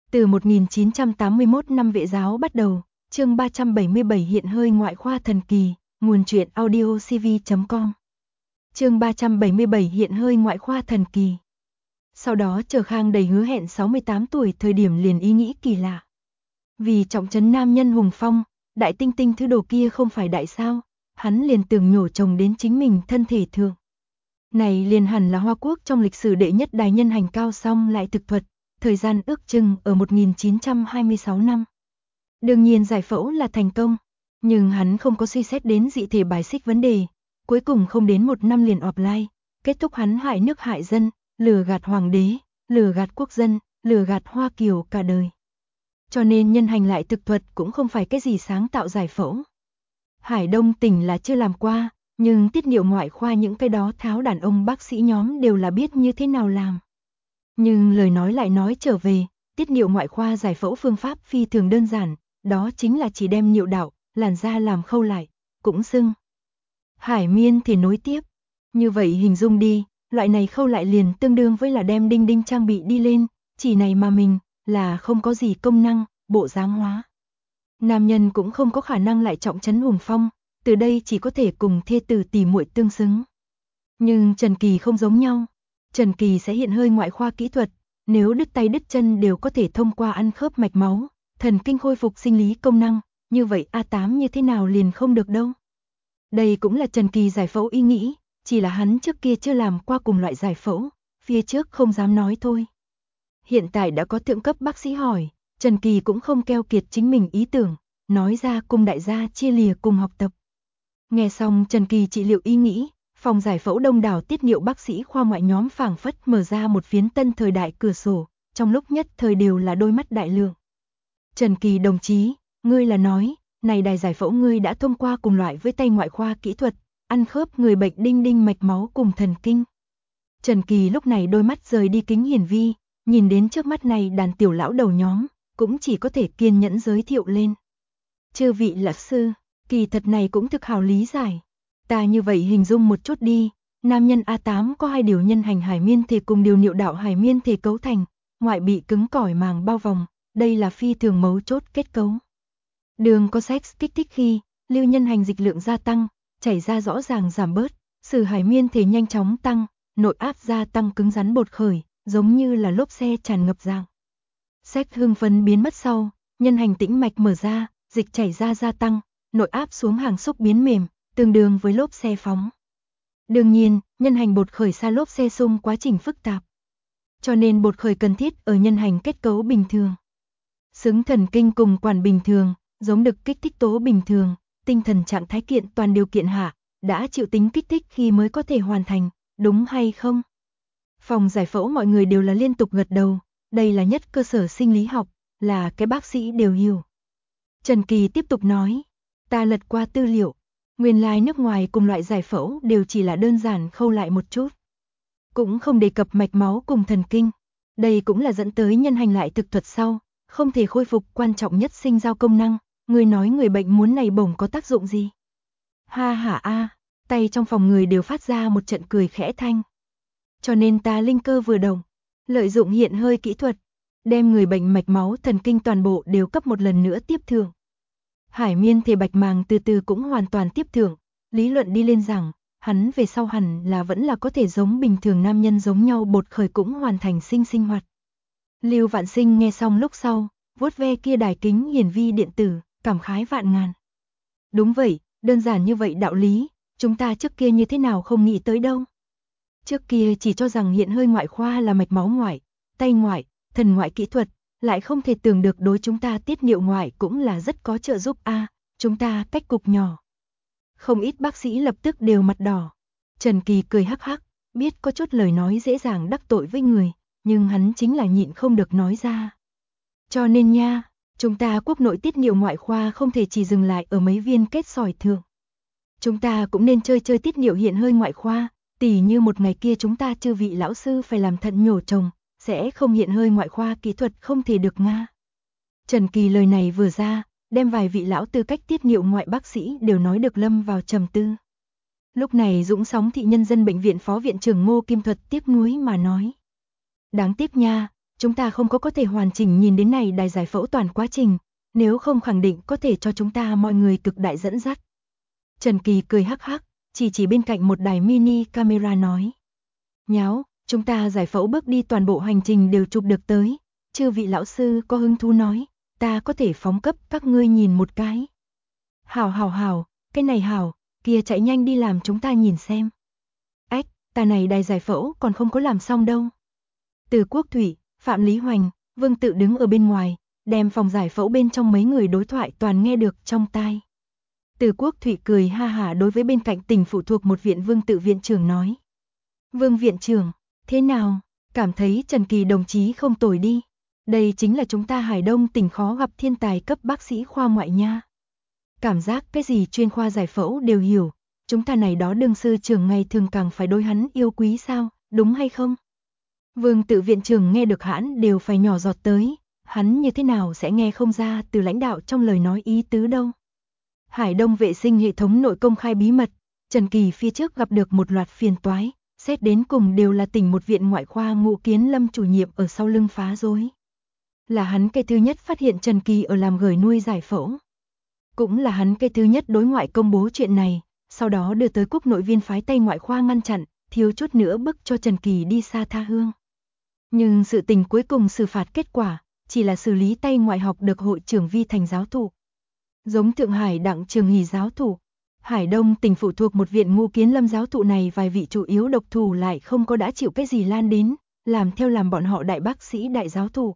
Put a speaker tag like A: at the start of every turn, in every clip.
A: Từ 1981 năm vệ giáo bắt đầu, chương 377 hiện hơi ngoại khoa thần kỳ, nguồn truyện audio cv.com. Chương 377 hiện hơi ngoại khoa thần kỳ. Sau đó Trở Khang đầy hứa hẹn 68 tuổi thời điểm liền ý nghĩ kỳ lạ. Vì trọng trấn nam nhân hùng phong, đại tinh tinh thứ đồ kia không phải đại sao, hắn liền tưởng nhổ chồng đến chính mình thân thể thượng. Này liền hẳn là Hoa Quốc trong lịch sử đệ nhất đài nhân hành cao song lại thực thuật, thời gian ước chừng ở 1926 năm. Đương nhiên giải phẫu là thành công, nhưng hắn không có suy xét đến dị thể bài xích vấn đề, cuối cùng không đến 1 năm liền offline, kết thúc hắn hại nước hại dân, lừa gạt hoàng đế, lừa gạt quốc dân, lừa gạt Hoa Kiều cả đời. Cho nên nhân hành lại thực thuật cũng không phải cái gì sáng tạo giải phẫu. Hải Đông tỉnh là chưa làm qua, nhưng tiết niệu ngoại khoa những cái đó tháo đàn ông bác sĩ nhóm đều là biết như thế nào làm. Nhưng lời nói lại nói trở về, tiết niệu ngoại khoa giải phẫu phương pháp phi thường đơn giản, đó chính là chỉ đem niệu đạo, làn da làm khâu lại, cũng xưng. Hải Miên thì nối tiếp, như vậy hình dung đi, loại này khâu lại liền tương đương với là đem đinh đinh trang bị đi lên, chỉ này mà mình, là không có gì công năng, bộ dáng hóa. Nam nhân cũng không có khả năng lại trọng trấn hùng phong, từ đây chỉ có thể cùng thê tử tỉ muội tương xứng. Nhưng Trần Kỳ không giống nhau. Trần Kỳ sẽ hiện hơi ngoại khoa kỹ thuật, nếu đứt tay đứt chân đều có thể thông qua ăn khớp mạch máu, thần kinh khôi phục sinh lý công năng, như vậy A8 như thế nào liền không được đâu. Đây cũng là Trần Kỳ giải phẫu ý nghĩ, chỉ là hắn trước kia chưa làm qua cùng loại giải phẫu, phía trước không dám nói thôi. Hiện tại đã có thượng cấp bác sĩ hỏi, Trần Kỳ cũng không keo kiệt chính mình ý tưởng, nói ra cùng đại gia chia lìa cùng học tập. Nghe xong Trần Kỳ trị liệu ý nghĩ, phòng giải phẫu đông đảo tiết niệu bác sĩ khoa ngoại nhóm phảng phất mở ra một phiến tân thời đại cửa sổ, trong lúc nhất thời đều là đôi mắt đại lượng. Trần Kỳ đồng chí, ngươi là nói, này đài giải phẫu ngươi đã thông qua cùng loại với tay ngoại khoa kỹ thuật, ăn khớp người bệnh đinh đinh mạch máu cùng thần kinh. Trần Kỳ lúc này đôi mắt rời đi kính hiển vi, nhìn đến trước mắt này đàn tiểu lão đầu nhóm, cũng chỉ có thể kiên nhẫn giới thiệu lên. Chư vị là sư, kỳ thật này cũng thực hào lý giải. Ta như vậy hình dung một chút đi, nam nhân A8 có 2 điều nhân hành hải miên thể cùng điều niệu đạo hải miên thể cấu thành, ngoại bị cứng cỏi màng bao vòng, đây là phi thường mấu chốt kết cấu. Đường có sex kích thích khi, lưu nhân hành dịch lượng gia tăng, chảy ra rõ ràng giảm bớt, sử hải miên thể nhanh chóng tăng, nội áp gia tăng cứng rắn bột khởi, giống như là lốp xe tràn ngập dạng. Sex hưng phấn biến mất sau, nhân hành tĩnh mạch mở ra, dịch chảy ra gia tăng, nội áp xuống hàng xúc biến mềm, tương đương với lốp xe phóng. Đương nhiên, nhân hành bột khởi xa lốp xe xung quá trình phức tạp. Cho nên bột khởi cần thiết ở nhân hành kết cấu bình thường. Xứng thần kinh cùng quản bình thường, giống được kích thích tố bình thường, tinh thần trạng thái kiện toàn điều kiện hạ, đã chịu tính kích thích khi mới có thể hoàn thành, đúng hay không? Phòng giải phẫu mọi người đều là liên tục gật đầu, đây là nhất cơ sở sinh lý học, là cái bác sĩ đều hiểu. Trần Kỳ tiếp tục nói, ta lật qua tư liệu, nguyên lai nước ngoài cùng loại giải phẫu đều chỉ là đơn giản khâu lại một chút. Cũng không đề cập mạch máu cùng thần kinh. Đây cũng là dẫn tới nhân hành lại thực thuật sau, không thể khôi phục quan trọng nhất sinh giao công năng. Người nói người bệnh muốn này bổng có tác dụng gì? Ha hả a, tay trong phòng người đều phát ra một trận cười khẽ thanh. Cho nên ta linh cơ vừa động, lợi dụng hiện hơi kỹ thuật, đem người bệnh mạch máu thần kinh toàn bộ đều cấp một lần nữa tiếp thượng. Hải miên thể bạch màng từ từ cũng hoàn toàn tiếp thượng, lý luận đi lên rằng, hắn về sau hẳn là vẫn là có thể giống bình thường nam nhân giống nhau bột khởi cũng hoàn thành sinh hoạt. Lưu Vạn Sinh nghe xong lúc sau, vuốt ve kia đài kính hiển vi điện tử, cảm khái vạn ngàn. Đúng vậy, đơn giản như vậy đạo lý, chúng ta trước kia như thế nào không nghĩ tới đâu. Trước kia chỉ cho rằng hiện hơi ngoại khoa là mạch máu ngoại, tay ngoại, thần ngoại kỹ thuật, lại không thể tưởng được đối chúng ta tiết niệu ngoại cũng là rất có trợ giúp a, chúng ta cách cục nhỏ. Không ít bác sĩ lập tức đều mặt đỏ. Trần Kỳ cười hắc hắc, biết có chút lời nói dễ dàng đắc tội với người, nhưng hắn chính là nhịn không được nói ra. Cho nên nha, chúng ta quốc nội tiết niệu ngoại khoa không thể chỉ dừng lại ở mấy viên kết sỏi thượng. Chúng ta cũng nên chơi tiết niệu hiện hơi ngoại khoa, tỉ như một ngày kia chúng ta chư vị lão sư phải làm thận nhổ chồng, sẽ không hiện hơi ngoại khoa kỹ thuật không thể được nga. Trần Kỳ lời này vừa ra, đem vài vị lão tư cách tiết niệu ngoại bác sĩ đều nói được lâm vào trầm tư. Lúc này Dũng Sóng thị nhân dân bệnh viện phó viện trưởng Ngô Kim Thuật tiếc nuối mà nói. Đáng tiếc nha, chúng ta không có thể hoàn chỉnh nhìn đến này đài giải phẫu toàn quá trình, nếu không khẳng định có thể cho chúng ta mọi người cực đại dẫn dắt. Trần Kỳ cười hắc hắc, chỉ bên cạnh một đài mini camera nói. Nháo, chúng ta giải phẫu bước đi toàn bộ hành trình đều chụp được tới, chư vị lão sư có hứng thú nói, ta có thể phóng cấp các ngươi nhìn một cái. Hảo, cái này hảo, kia chạy nhanh đi làm chúng ta nhìn xem. Ách, ta này đài giải phẫu còn không có làm xong đâu. Từ Quốc Thủy, Phạm Lý Hoành, Vương Tự đứng ở bên ngoài, đem phòng giải phẫu bên trong mấy người đối thoại toàn nghe được trong tai. Từ Quốc Thủy cười ha hả đối với bên cạnh tỉnh phụ thuộc một viện Vương Tự viện trưởng nói. Vương viện trưởng, thế nào, cảm thấy Trần Kỳ đồng chí không tồi đi. Đây chính là chúng ta Hải Đông tỉnh khó gặp thiên tài cấp bác sĩ khoa ngoại nha. Cảm giác cái gì chuyên khoa giải phẫu đều hiểu, chúng ta này đó đương sư trưởng ngày thường càng phải đối hắn yêu quý sao, đúng hay không? Vương Tự viện trưởng nghe được hãn đều phải nhỏ giọt tới, hắn như thế nào sẽ nghe không ra từ lãnh đạo trong lời nói ý tứ đâu. Hải Đông vệ sinh hệ thống nội công khai bí mật, Trần Kỳ phía trước gặp được một loạt phiền toái, xét đến cùng đều là tỉnh một viện ngoại khoa Ngũ Kiến Lâm chủ nhiệm ở sau lưng phá rối. Là hắn cái thứ nhất phát hiện Trần Kỳ ở làm gửi nuôi giải phẫu. Cũng là hắn cái thứ nhất đối ngoại công bố chuyện này, sau đó đưa tới quốc nội viên phái Tây ngoại khoa ngăn chặn, thiếu chút nữa bức cho Trần Kỳ đi xa tha hương. Nhưng sự tình cuối cùng xử phạt kết quả, chỉ là xử lý Tây ngoại học được hội trưởng vi thành giáo thụ. Giống Thượng Hải Đặng Trường Hỷ giáo thụ, Hải Đông tỉnh phụ thuộc một viện Ngũ Kiến Lâm giáo thụ này vài vị chủ yếu độc thủ lại không có đã chịu cái gì lan đến, làm theo làm bọn họ đại bác sĩ đại giáo thụ.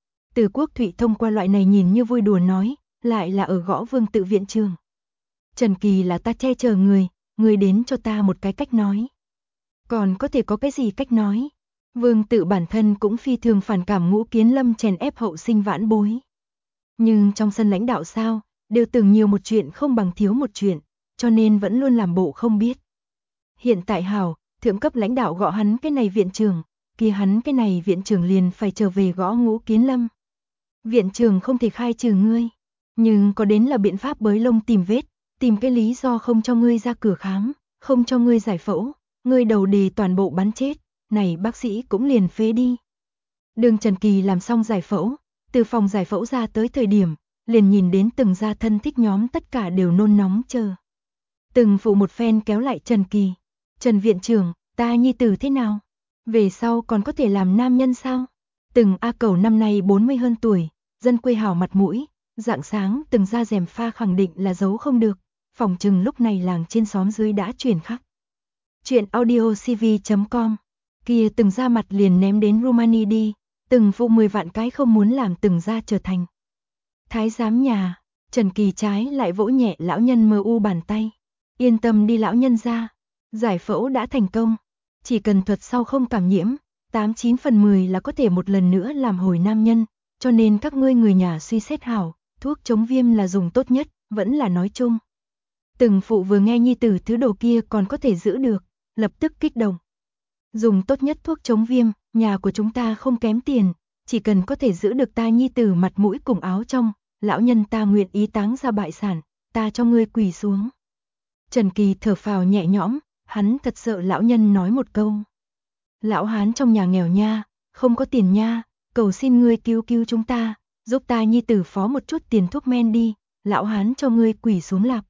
A: Từ Quốc Thụy thông qua loại này nhìn như vui đùa nói, lại là ở gõ Vương Tự viện trường. Trần Kỳ là ta che chở người đến cho ta một cái cách nói. Còn có thể có cái gì cách nói? Vương Tự bản thân cũng phi thường phản cảm Ngũ Kiến Lâm chèn ép hậu sinh vãn bối. Nhưng trong sân lãnh đạo sao, đều từng nhiều một chuyện không bằng thiếu một chuyện, cho nên vẫn luôn làm bộ không biết. Hiện tại hảo, thượng cấp lãnh đạo gõ hắn cái này viện trưởng, kia hắn cái này viện trưởng liền phải trở về gõ Ngũ Kiến Lâm. Viện trưởng không thể khai trừ ngươi, nhưng có đến là biện pháp bới lông tìm vết, tìm cái lý do không cho ngươi ra cửa khám, không cho ngươi giải phẫu, ngươi đầu đề toàn bộ bắn chết, này bác sĩ cũng liền phế đi. Đường Trần Kỳ làm xong giải phẫu, từ phòng giải phẫu ra tới thời điểm, liền nhìn đến từng gia thân thích nhóm tất cả đều nôn nóng chờ. Từng phụ một phen kéo lại Trần Kỳ. Trần viện trưởng, ta nhi tử thế nào? Về sau còn có thể làm nam nhân sao? Từng A Cầu năm nay 40 hơn tuổi, dân quê hảo mặt mũi, rạng sáng từng ra rèm pha khẳng định là giấu không được, phòng chừng lúc này làng trên xóm dưới đã truyền khắp. Chuyện audiocv.com, kia từng ra mặt liền ném đến Rumani đi, từng phụ 10 vạn cái không muốn làm từng ra trở thành thái giám nhà. Trần Kỳ trái lại vỗ nhẹ lão nhân mờ u bàn tay. Yên tâm đi lão nhân ra, giải phẫu đã thành công, chỉ cần thuật sau không cảm nhiễm, 89 phần 10 là có thể một lần nữa làm hồi nam nhân, cho nên các ngươi người nhà suy xét hảo, thuốc chống viêm là dùng tốt nhất, vẫn là nói chung. Từng phụ vừa nghe nhi tử thứ đồ kia còn có thể giữ được, lập tức kích động. Dùng tốt nhất thuốc chống viêm, nhà của chúng ta không kém tiền, chỉ cần có thể giữ được ta nhi tử mặt mũi cùng áo trong, lão nhân ta nguyện ý táng ra bại sản, ta cho ngươi quỳ xuống. Trần Kỳ thở phào nhẹ nhõm, hắn thật sợ lão nhân nói một câu. Lão hán trong nhà nghèo nha, không có tiền nha, cầu xin ngươi cứu cứu chúng ta, giúp ta nhi tử phó một chút tiền thuốc men đi, lão hán cho ngươi quỳ xuống lạp.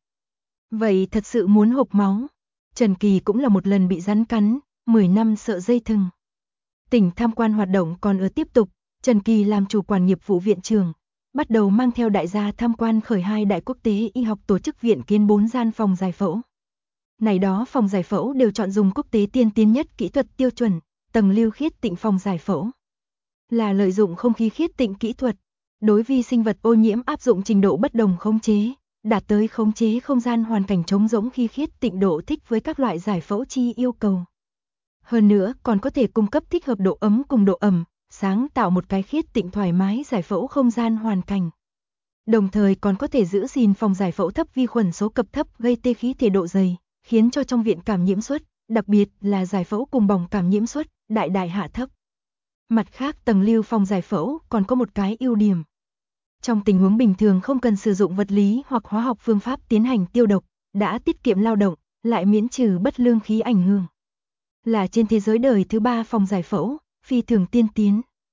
A: Vậy thật sự muốn hộc máu. Trần Kỳ cũng là một lần bị rắn cắn, 10 năm sợ dây thừng. Tỉnh tham quan hoạt động còn ở tiếp tục, Trần Kỳ làm chủ quản nghiệp vụ viện trưởng, bắt đầu mang theo đại gia tham quan khởi 2 đại quốc tế y học tổ chức viện kiến 4 gian phòng giải phẫu. Này đó phòng giải phẫu đều chọn dùng quốc tế tiên tiến nhất kỹ thuật tiêu chuẩn, tầng lưu khiết tịnh phòng giải phẫu. Là lợi dụng không khí khiết tịnh kỹ thuật, đối vi sinh vật ô nhiễm áp dụng trình độ bất đồng khống chế, đạt tới khống chế không gian hoàn cảnh trống rỗng khi khiết tịnh độ thích với các loại giải phẫu chi yêu cầu. Hơn nữa còn có thể cung cấp thích hợp độ ấm cùng độ ẩm, sáng tạo một cái khiết tịnh thoải mái giải phẫu không gian hoàn cảnh. Đồng thời còn có thể giữ gìn phòng giải phẫu thấp vi khuẩn số cập thấp gây tê khí thể độ dày, khiến cho trong viện cảm nhiễm suất, đặc biệt là giải phẫu cùng bỏng cảm nhiễm suất, đại đại hạ thấp. Mặt khác tầng lưu phòng giải phẫu còn có một cái ưu điểm. Trong tình huống bình thường không cần sử dụng vật lý hoặc hóa học phương pháp tiến hành tiêu độc, đã tiết kiệm lao động, lại miễn trừ bất lương khí ảnh hưởng. Là trên thế giới đời thứ 3 phòng giải phẫu, phi thường tiên tiến.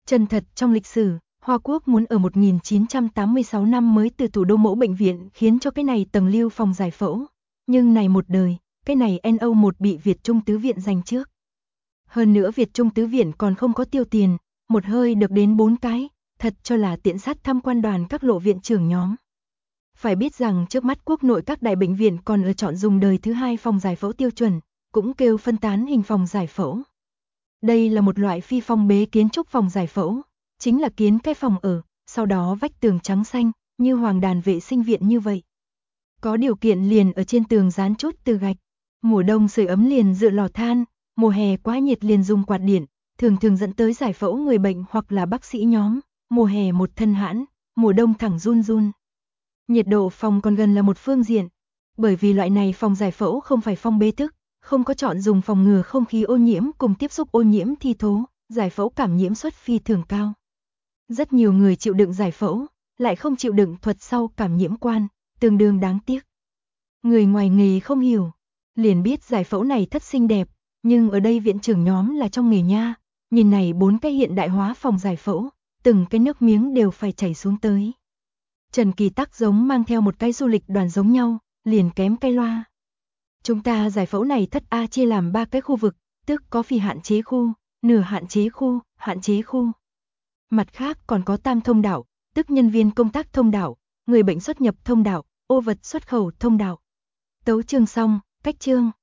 A: Chân thật trong lịch sử, Hoa Quốc muốn ở 1986 năm mới từ thủ đô mẫu bệnh viện khiến cho cái này tầng lưu phòng giải phẫu. Nhưng này một đời, cái này NO1 bị Việt Trung Tứ Viện giành trước. Hơn nữa Việt Trung Tứ Viện còn không có tiêu tiền, một hơi được đến 4 cái, thật cho là tiện sát tham quan đoàn các lộ viện trưởng nhóm. Phải biết rằng trước mắt quốc nội các đại bệnh viện còn lựa chọn dùng đời thứ hai phòng giải phẫu tiêu chuẩn, cũng kêu phân tán hình phòng giải phẫu. Đây là một loại phi phong bế kiến trúc phòng giải phẫu, chính là kiến cái phòng ở, sau đó vách tường trắng xanh, như hoàng đàn vệ sinh viện như vậy. Có điều kiện liền ở trên tường dán chút từ gạch, mùa đông sưởi ấm liền dựa lò than, mùa hè quá nhiệt liền dùng quạt điện, thường thường dẫn tới giải phẫu người bệnh hoặc là bác sĩ nhóm, mùa hè một thân hãn, mùa đông thẳng run run. Nhiệt độ phòng còn gần là một phương diện, bởi vì loại này phòng giải phẫu không phải phong bế thức, không có chọn dùng phòng ngừa không khí ô nhiễm cùng tiếp xúc ô nhiễm thi thố, giải phẫu cảm nhiễm suất phi thường cao. Rất nhiều người chịu đựng giải phẫu, lại không chịu đựng thuật sau cảm nhiễm quan, tương đương đáng tiếc. Người ngoài nghề không hiểu, liền biết giải phẫu này thất xinh đẹp, nhưng ở đây viện trưởng nhóm là trong nghề nha, nhìn này 4 cái hiện đại hóa phòng giải phẫu, từng cái nước miếng đều phải chảy xuống tới. Trần Kỳ Tắc giống mang theo một cái du lịch đoàn giống nhau, liền kém cái loa. Chúng ta giải phẫu này thất A chia làm 3 cái khu vực, tức có phi hạn chế khu, nửa hạn chế khu. Mặt khác còn có tam thông đạo, tức nhân viên công tác thông đạo, người bệnh xuất nhập thông đạo, ô vật xuất khẩu thông đạo. Tấu chương xong, cách chương.